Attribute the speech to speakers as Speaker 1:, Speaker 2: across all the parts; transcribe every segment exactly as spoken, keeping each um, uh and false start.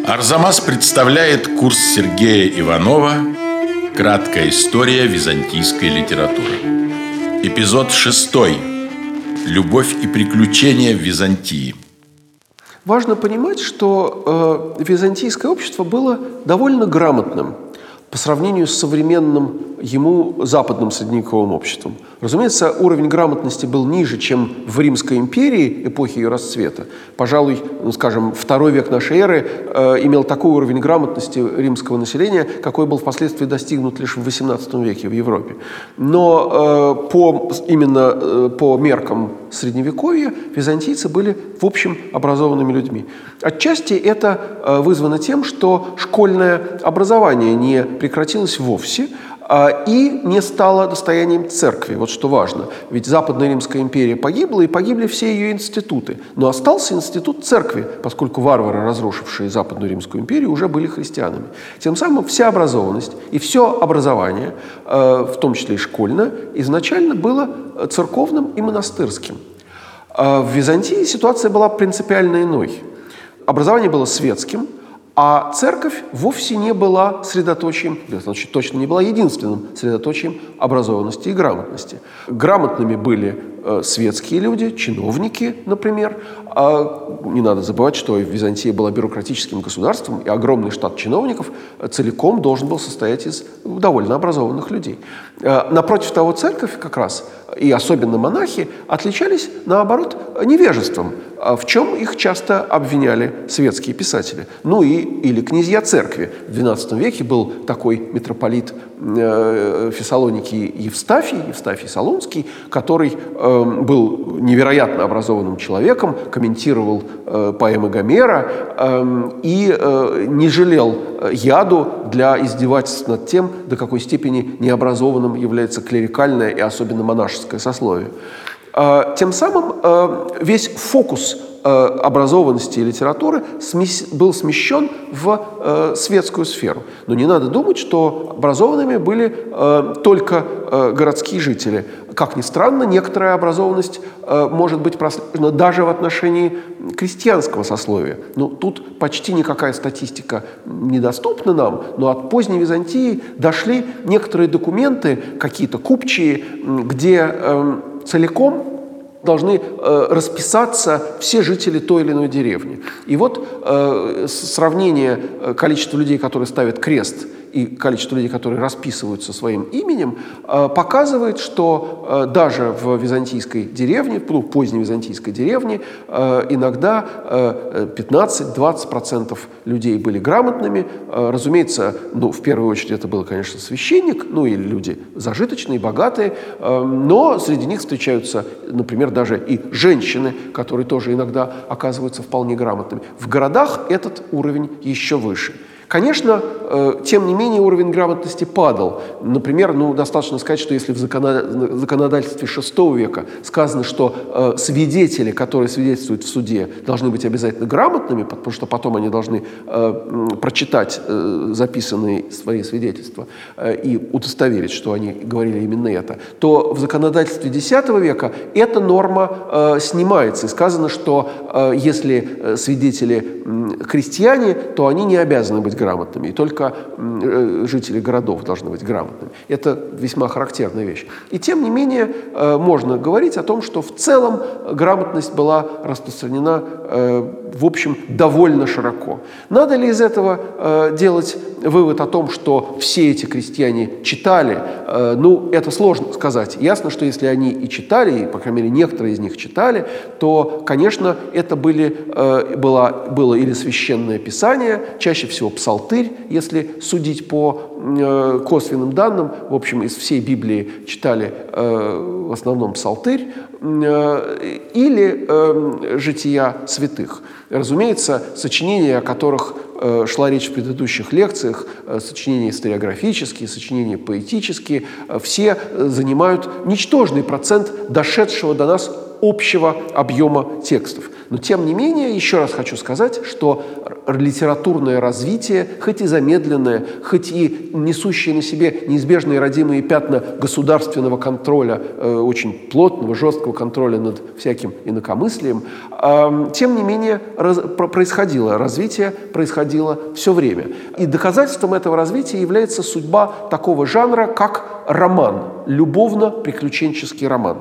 Speaker 1: Арзамас представляет курс Сергея Иванова «Краткая история византийской литературы». Эпизод шестой. Любовь и приключения в Византии.
Speaker 2: Важно понимать, что э, византийское общество было довольно грамотным по сравнению с современным ему западным средневековым обществом. Разумеется, уровень грамотности был ниже, чем в Римской империи эпохи ее расцвета. Пожалуй, ну, скажем, второй век нашей эры э, имел такой уровень грамотности римского населения, какой был впоследствии достигнут лишь в восемнадцатом веке в Европе. Но э, по, именно э, по меркам Средневековья византийцы были, в общем, образованными людьми. Отчасти это э, вызвано тем, что школьное образование не прекратилось вовсе, и не стало достоянием церкви. Вот что важно. Ведь Западная Римская империя погибла, и погибли все ее институты. Но остался институт церкви, поскольку варвары, разрушившие Западную Римскую империю, уже были христианами. Тем самым вся образованность и все образование, в том числе и школьное, изначально было церковным и монастырским. В Византии ситуация была принципиально иной. Образование было светским, а церковь вовсе не была средоточием, значит, точно не была единственным средоточием образованности и грамотности. Грамотными были э, светские люди, чиновники, например. А не надо забывать, что Византия была бюрократическим государством, и огромный штат чиновников целиком должен был состоять из довольно образованных людей. Э, напротив того, церковь как раз, и особенно монахи, отличались, наоборот, невежеством, в чем их часто обвиняли светские писатели. Ну и или князья церкви. В двенадцатом веке был такой митрополит э, Фессалоники Евстафий, Евстафий Солунский, который э, был невероятно образованным человеком, комментировал э, поэмы Гомера э, и э, не жалел яду для издевательств над тем, до какой степени необразованным является клерикальное и особенно монашеское сословие. Тем самым весь фокус образованности и литературы был смещен в светскую сферу. Но не надо думать, что образованными были только городские жители. Как ни странно, некоторая образованность может быть прослежена даже в отношении крестьянского сословия. Ну, тут почти никакая статистика недоступна нам, но от поздней Византии дошли некоторые документы, какие-то купчие, где э, целиком должны э, расписаться все жители той или иной деревни. И вот э, сравнение количества людей, которые ставят крест, и количество людей, которые расписываются своим именем, э, показывает, что э, даже в византийской деревне, ну, в поздней византийской деревне, э, иногда э, пятнадцать-двадцать процентов людей были грамотными. Э, разумеется, ну, в первую очередь это был, конечно, священник, ну или люди зажиточные, богатые, э, но среди них встречаются, например, даже и женщины, которые тоже иногда оказываются вполне грамотными. В городах этот уровень еще выше. Конечно, э, тем не менее уровень грамотности падал. Например, ну, достаточно сказать, что если в законодательстве шестого века сказано, что э, свидетели, которые свидетельствуют в суде, должны быть обязательно грамотными, потому что потом они должны э, прочитать э, записанные свои свидетельства э, и удостоверить, что они говорили именно это, то в законодательстве десятого века эта норма э, снимается. И сказано, что э, если свидетели э, крестьяне, то они не обязаны быть грамотными, и только э, жители городов должны быть грамотными. Это весьма характерная вещь. И тем не менее э, можно говорить о том, что в целом грамотность была распространена э, в общем довольно широко. Надо ли из этого э, делать вывод о том, что все эти крестьяне читали? Э, ну, это сложно сказать. Ясно, что если они и читали, и, по крайней мере, некоторые из них читали, то, конечно, это были, э, было, было или священное писание, чаще всего псалтырь, если судить по э, косвенным данным. В общем, из всей Библии читали э, в основном псалтырь, э, или э, жития святых. Разумеется, сочинения, о которых э, шла речь в предыдущих лекциях, э, сочинения историографические, сочинения поэтические, э, все занимают ничтожный процент дошедшего до нас общего объема текстов. Но тем не менее, еще раз хочу сказать, что литературное развитие, хоть и замедленное, хоть и несущее на себе неизбежные родимые пятна государственного контроля, э, очень плотного, жесткого контроля над всяким инакомыслием, э, тем не менее раз, происходило развитие, происходило все время. И доказательством этого развития является судьба такого жанра, как роман, любовно-приключенческий роман.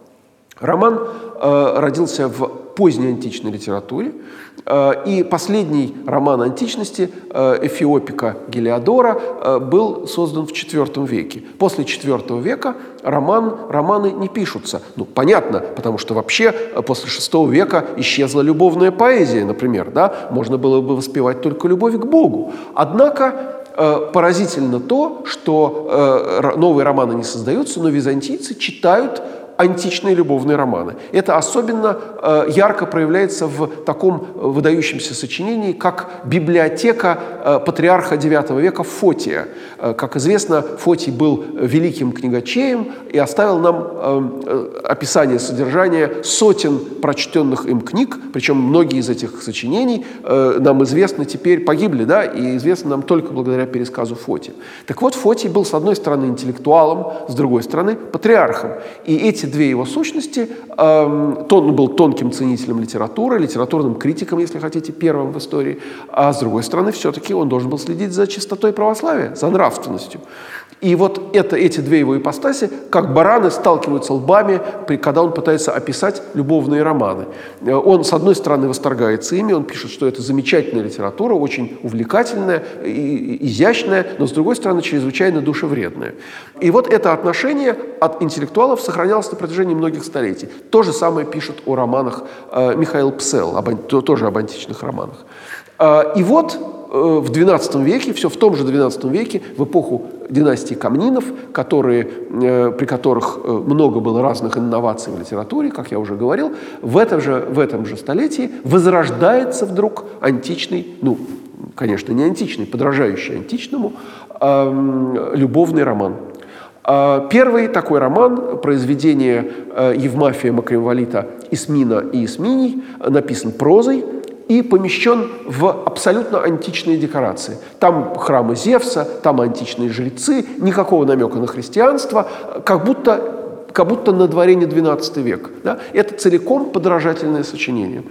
Speaker 2: Роман э, родился в поздней античной литературе, э, и последний роман античности э, «Эфиопика Гелиодора» э, был создан в четвёртом веке. После четвёртого века роман, романы не пишутся. Ну, понятно, потому что вообще после шестого века исчезла любовная поэзия, например, да? Можно было бы воспевать только любовь к Богу. Однако э, поразительно то, что э, новые романы не создаются, но византийцы читают античные любовные романы. Это особенно э, ярко проявляется в таком выдающемся сочинении, как «Библиотека э, патриарха девятого века» Фотия. Э, как известно, Фотий был великим книгачеем и оставил нам э, описание содержания сотен прочтенных им книг, причем многие из этих сочинений э, нам известны теперь, погибли, да, и известны нам только благодаря пересказу Фотия. Так вот, Фотий был, с одной стороны, интеллектуалом, с другой стороны, патриархом. И эти две его сущности, э, он был тонким ценителем литературы, литературным критиком, если хотите, первым в истории, а с другой стороны, все-таки он должен был следить за чистотой православия, за нравственностью. И вот это, эти две его ипостаси, как бараны, сталкиваются лбами, когда он пытается описать любовные романы. Он, с одной стороны, восторгается ими, он пишет, что это замечательная литература, очень увлекательная, и изящная, но, с другой стороны, чрезвычайно душевредная. И вот это отношение от интеллектуалов сохранялось на протяжении многих столетий. То же самое пишет о романах э, Михаил Псел, об, тоже об античных романах. Э, и вот в двенадцатом веке, все в том же двенадцатом веке, в эпоху династии Комнинов, которые, при которых много было разных инноваций в литературе, как я уже говорил, в этом же, в этом же столетии возрождается вдруг античный, ну, конечно, не античный, подражающий античному, э, любовный роман. Первый такой роман, произведение Евмафия Макримвалита «Исмина и Исминий», написан прозой и помещен в абсолютно античные декорации. Там храмы Зевса, там античные жрецы, никакого намека на христианство, как будто, как будто на дворе не двенадцатый век. Да? Это целиком подражательное сочинение.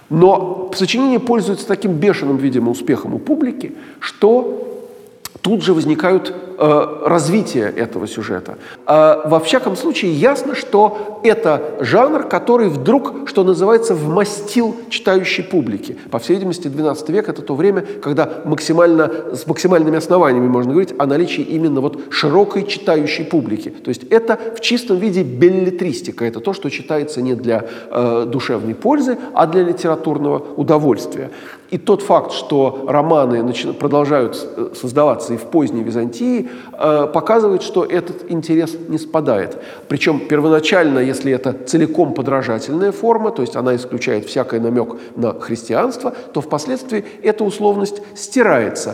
Speaker 2: Но сочинение пользуется таким бешеным, видимо, успехом у публики, что тут же возникают э, развитие этого сюжета. Э, во всяком случае, ясно, что это жанр, который вдруг, что называется, вмастил читающей публике. По всей видимости, двенадцатый век – это то время, когда максимально, с максимальными основаниями можно говорить о наличии именно вот широкой читающей публики. То есть это в чистом виде беллетристика. Это то, что читается не для э, душевной пользы, а для литературного удовольствия. И тот факт, что романы продолжают создаваться и в поздней Византии, показывает, что этот интерес не спадает. Причем первоначально, если это целиком подражательная форма, то есть она исключает всякий намек на христианство, то впоследствии эта условность стирается.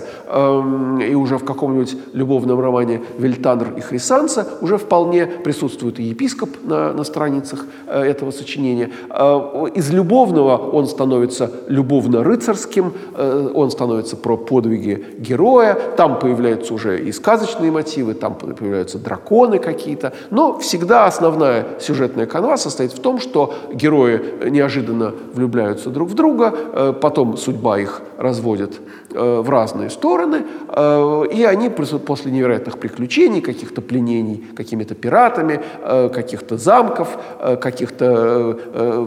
Speaker 2: И уже в каком-нибудь любовном романе «Вельтандр и Хрисанса» уже вполне присутствует и епископ на, на страницах этого сочинения. Из любовного он становится любовно-рыцарским, он становится про подвиги героя, там появляются уже и сказочные мотивы, там появляются драконы какие-то, но всегда основная сюжетная канва состоит в том, что герои неожиданно влюбляются друг в друга, потом судьба их разводит в разные стороны, и они после невероятных приключений, каких-то пленений какими-то пиратами, каких-то замков, каких-то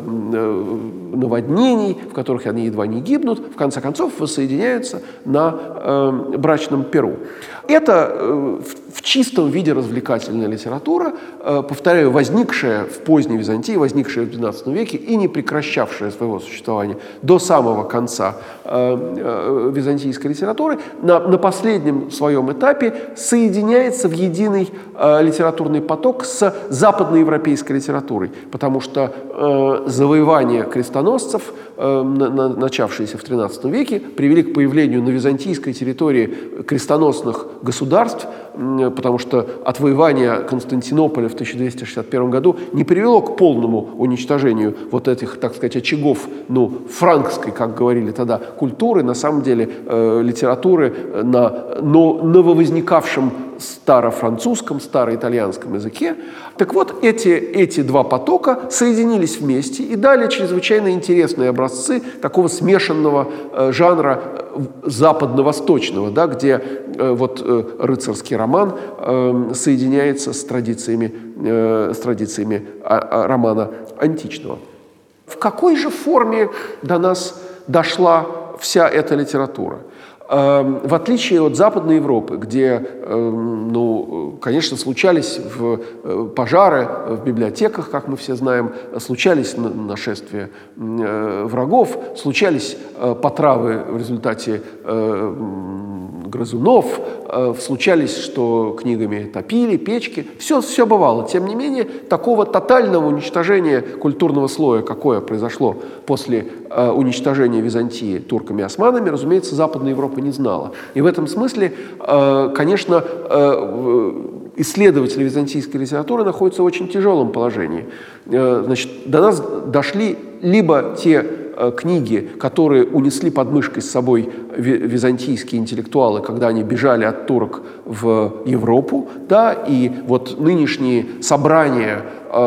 Speaker 2: наводнений, в которых они едва не гибнут, в конце концов воссоединяются на брачном перу. Это в чистом виде развлекательная литература, повторяю, возникшая в поздней Византии, возникшая в двенадцатом веке и не прекращавшая своего существования до самого конца византийской литературы, на, на последнем своем этапе соединяется в единый э, литературный поток с западноевропейской литературой, потому что э, завоевания крестоносцев, э, на, на, начавшиеся в тринадцатом веке, привели к появлению на византийской территории крестоносных государств, потому что отвоевание Константинополя в тысяча двести шестьдесят первом году не привело к полному уничтожению вот этих, так сказать, очагов, ну, франкской, как говорили тогда, культуры, на самом деле э, литературы на но, нововозникавшем старофранцузском, староитальянском языке. Так вот, эти, эти два потока соединились вместе и дали чрезвычайно интересные образцы такого смешанного э, жанра э, западно-восточного, да, где э, вот э, рыцарский роман э, соединяется с традициями, э, с традициями а, а, романа античного. В какой же форме до нас дошла вся эта литература? В отличие от Западной Европы, где, ну, конечно, случались пожары в библиотеках, как мы все знаем, случались нашествия врагов, случались потравы в результате грызунов, случались, что книгами топили, печки. Все, все бывало. Тем не менее, такого тотального уничтожения культурного слоя, какое произошло после уничтожения Византии турками и османами, разумеется, Западная Европа не знала. И в этом смысле, конечно, исследователи византийской литературы находятся в очень тяжелом положении. Значит, до нас дошли либо те книги, которые унесли под мышкой с собой византийские интеллектуалы, когда они бежали от турок в Европу, да, и вот нынешние собрания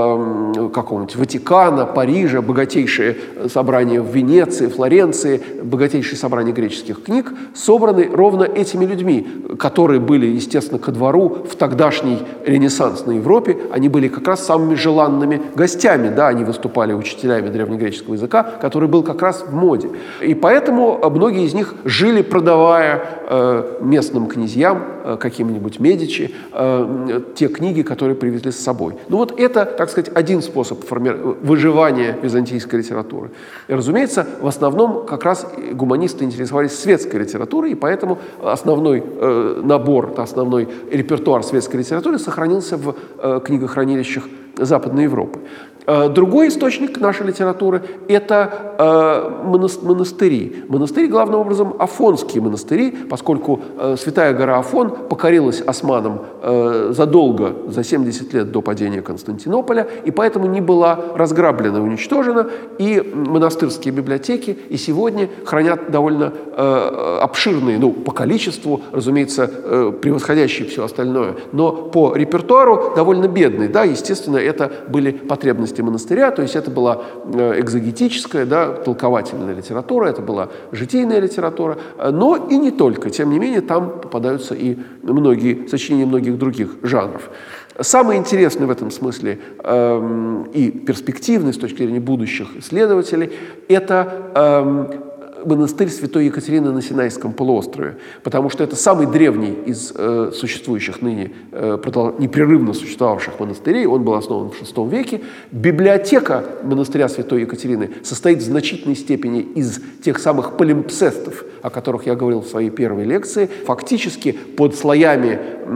Speaker 2: э, какого-нибудь Ватикана, Парижа, богатейшие собрания в Венеции, Флоренции, богатейшие собрания греческих книг собраны ровно этими людьми, которые были, естественно, ко двору в тогдашней ренессансной Европе. Они были как раз самыми желанными гостями, да, они выступали учителями древнегреческого языка, который был как раз в моде. И поэтому многие из них жили, продавая э, местным князьям, э, каким-нибудь Медичи, э, те книги, которые привезли с собой. Ну вот это, так сказать, один способ форми... выживания византийской литературы. И, разумеется, в основном как раз гуманисты интересовались светской литературой, и поэтому основной э, набор, основной репертуар светской литературы сохранился в э, книгохранилищах Западной Европы. Другой источник нашей литературы – это э, монастыри. Монастыри, главным образом, афонские монастыри, поскольку э, Святая гора Афон покорилась османам э, задолго, за семьдесят лет до падения Константинополя, и поэтому не была разграблена и уничтожена, и монастырские библиотеки и сегодня хранят довольно э, обширные, ну, по количеству, разумеется, э, превосходящие все остальное, но по репертуару довольно бедные. Да, естественно, это были потребности монастыря, то есть это была экзегетическая, да, толковательная литература, это была житийная литература, но и не только. Тем не менее, там попадаются и многие сочинения многих других жанров. Самое интересное в этом смысле э, и перспективное с точки зрения будущих исследователей – это э, монастырь Святой Екатерины на Синайском полуострове, потому что это самый древний из э, существующих ныне, э, непрерывно существовавших монастырей. Он был основан в шестом веке. Библиотека монастыря Святой Екатерины состоит в значительной степени из тех самых палимпсестов, о которых я говорил в своей первой лекции. Фактически под слоями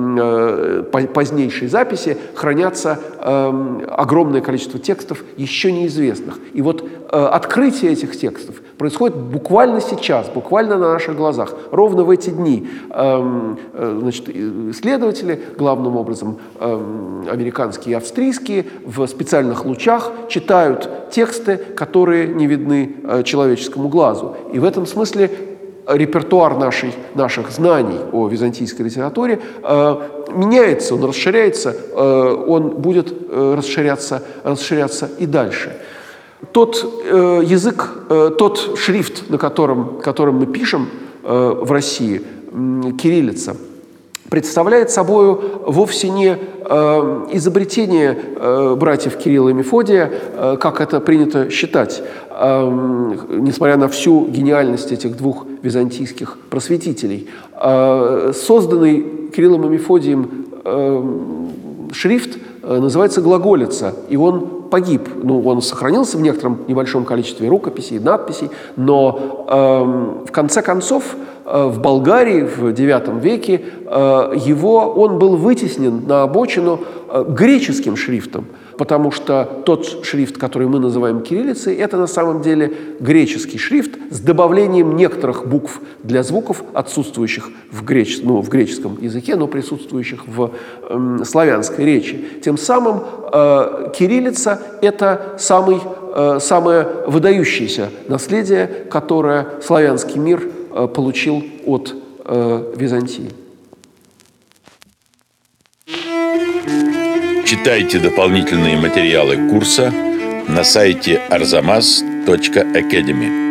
Speaker 2: э, позднейшей записи хранятся э, огромное количество текстов, еще неизвестных. И вот э, открытие этих текстов происходит буквально Буквально сейчас, буквально на наших глазах, ровно в эти дни, э, э, значит, исследователи, главным образом э, американские и австрийские, в специальных лучах читают тексты, которые не видны э, человеческому глазу. И в этом смысле репертуар нашей, наших знаний о византийской литературе э, меняется, он расширяется, э, он будет э, расширяться, расширяться и дальше. Тот э, язык, э, тот шрифт, на котором, которым мы пишем э, в России, э, кириллица, представляет собой вовсе не э, изобретение э, братьев Кирилла и Мефодия, э, как это принято считать, э, несмотря на всю гениальность этих двух византийских просветителей. Э, созданный Кириллом и Мефодием э, шрифт э, называется глаголица, и он погиб. Ну, он сохранился в некотором небольшом количестве рукописей, надписей, но э, в конце концов э, в Болгарии в девятом веке э, его, он был вытеснен на обочину э, греческим шрифтом. потому что тот шрифт, который мы называем кириллицей, это на самом деле греческий шрифт с добавлением некоторых букв для звуков, отсутствующих в, греч... ну, в греческом языке, но присутствующих в э, славянской речи. Тем самым э, кириллица – это самый, э, самое выдающееся наследие, которое славянский мир э, получил от э, Византии.
Speaker 1: Читайте дополнительные материалы курса на сайте арзамас точка академи.